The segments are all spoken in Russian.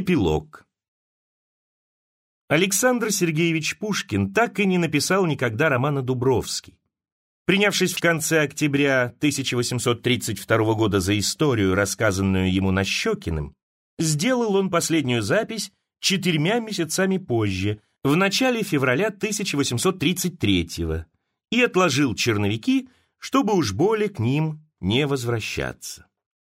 Эпилог. Александр Сергеевич Пушкин так и не написал никогда романа «Дубровский». Принявшись в конце октября 1832 года за историю, рассказанную ему Нащекиным, сделал он последнюю запись 4 месяцами позже, в начале февраля 1833 и отложил черновики, чтобы уж более к ним не возвращаться.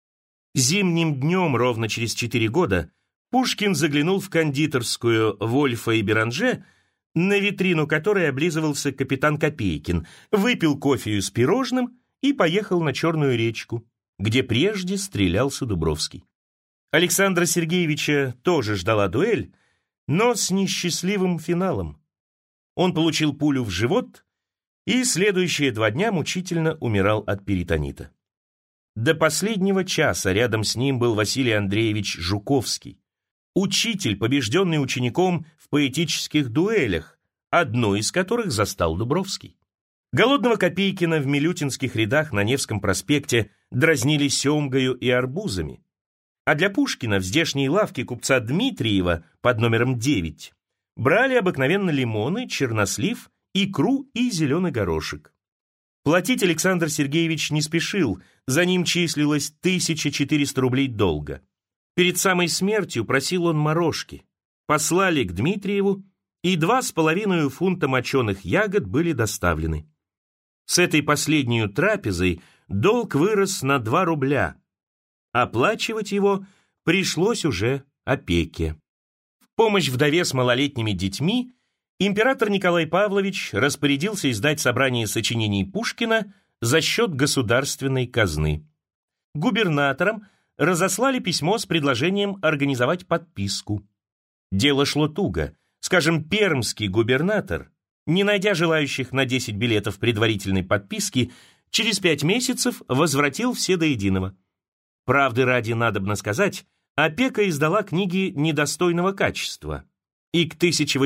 Зимним днем, ровно через 4 года, Пушкин заглянул в кондитерскую Вольфа и Беранже, на витрину которой облизывался капитан Копейкин, выпил кофею с пирожным и поехал на Черную речку, где прежде стрелялся Дубровский. Александра Сергеевича тоже ждала дуэль, но с несчастливым финалом. Он получил пулю в живот и следующие 2 дня мучительно умирал от перитонита. До последнего часа рядом с ним был Василий Андреевич Жуковский, учитель, побежденный учеником в поэтических дуэлях, одну из которых застал Дубровский. Голодного Копейкина в милютинских рядах на Невском проспекте дразнили семгою и арбузами, а для Пушкина в здешней лавке купца Дмитриева под номером 9 брали обыкновенно лимоны, чернослив, икру и зеленый горошек. Платить Александр Сергеевич не спешил, за ним числилось 1400 рублей долга. Перед самой смертью просил он морожки. Послали к Дмитриеву, и 2,5 фунта моченых ягод были доставлены. С этой последней трапезой долг вырос на 2 рубля. Оплачивать его пришлось уже опеке. В помощь вдове с малолетними детьми император Николай Павлович распорядился издать собрание сочинений Пушкина за счет государственной казны. Губернаторам разослали письмо с предложением организовать подписку. Дело шло туго. Скажем, пермский губернатор, не найдя желающих на 10 билетов предварительной подписки, через 5 месяцев возвратил все до единого. Правды ради надобно сказать, опека издала книги недостойного качества, и к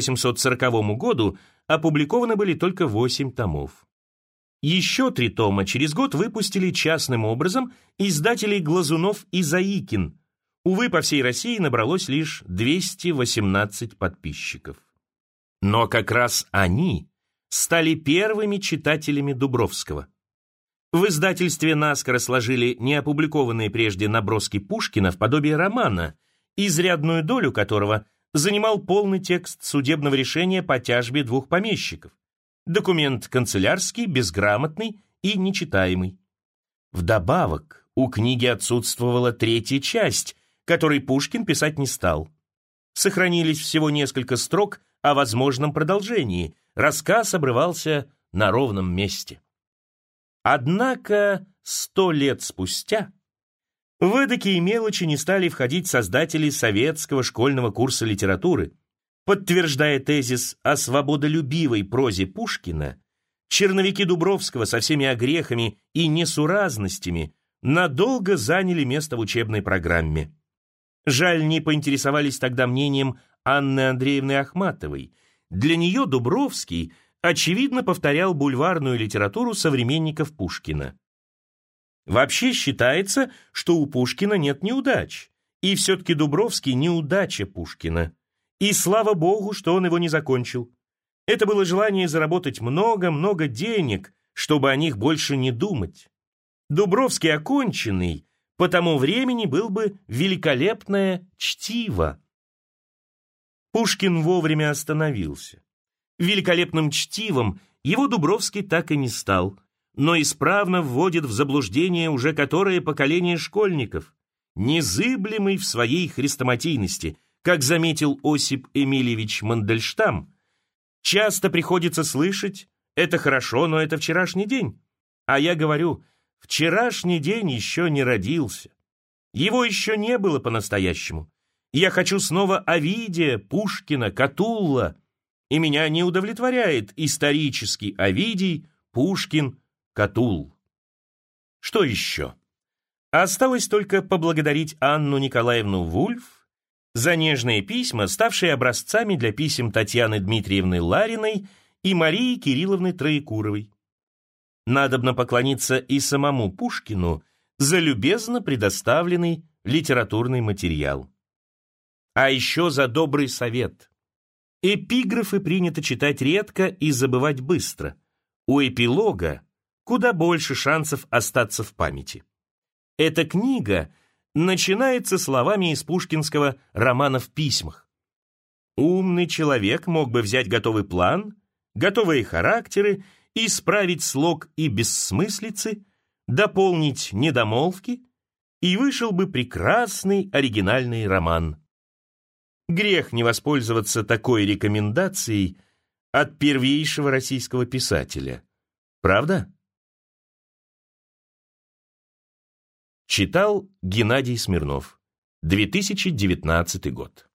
1840 году опубликованы были только 8 томов. Еще 3 тома через год выпустили частным образом издатели Глазунов и Заикин. Увы, по всей России набралось лишь 218 подписчиков. Но как раз они стали первыми читателями Дубровского. В издательстве наскоро сложили неопубликованные прежде наброски Пушкина в подобие романа, изрядную долю которого занимал полный текст судебного решения по тяжбе 2 помещиков. Документ канцелярский, безграмотный и нечитаемый. Вдобавок, у книги отсутствовала 3-я часть, которой Пушкин писать не стал. Сохранились всего несколько строк о возможном продолжении. Рассказ обрывался на ровном месте. Однако 100 лет спустя в эдакие мелочи не стали входить создатели советского школьного курса литературы. Подтверждая тезис о свободолюбивой прозе Пушкина, черновики Дубровского со всеми огрехами и несуразностями надолго заняли место в учебной программе. Жаль, не поинтересовались тогда мнением Анны Андреевны Ахматовой. Для нее Дубровский, очевидно, повторял бульварную литературу современников Пушкина. Вообще считается, что у Пушкина нет неудач, и все-таки Дубровский неудача Пушкина. И слава богу, что он его не закончил. Это было желание заработать много-много денег, чтобы о них больше не думать. Дубровский оконченный по тому времени был бы великолепное чтиво. Пушкин вовремя остановился. Великолепным чтивом его Дубровский так и не стал, но исправно вводит в заблуждение уже которое поколение школьников, незыблемый в своей хрестоматийности. Как заметил Осип Эмильевич Мандельштам, часто приходится слышать «это хорошо, но это вчерашний день». А я говорю, вчерашний день еще не родился. Его еще не было по-настоящему. Я хочу снова Овидия, Пушкина, Катулла. И меня не удовлетворяет исторический Овидий, Пушкин, Катулл. Что еще? Осталось только поблагодарить Анну Николаевну Вульф за нежные письма, ставшие образцами для писем Татьяны Дмитриевны Лариной и Марии Кирилловны Троекуровой. Надобно поклониться и самому Пушкину за любезно предоставленный литературный материал. а еще за добрый совет. Эпиграфы принято читать редко и забывать быстро. У эпилога куда больше шансов остаться в памяти. Эта книга начинается словами из пушкинского романа «В письмах». Умный человек мог бы взять готовый план, готовые характеры, исправить слог и бессмыслицы, дополнить недомолвки, и вышел бы прекрасный оригинальный роман. Грех не воспользоваться такой рекомендацией от первейшего российского писателя. Правда? Читал Геннадий Смирнов, 2019 год.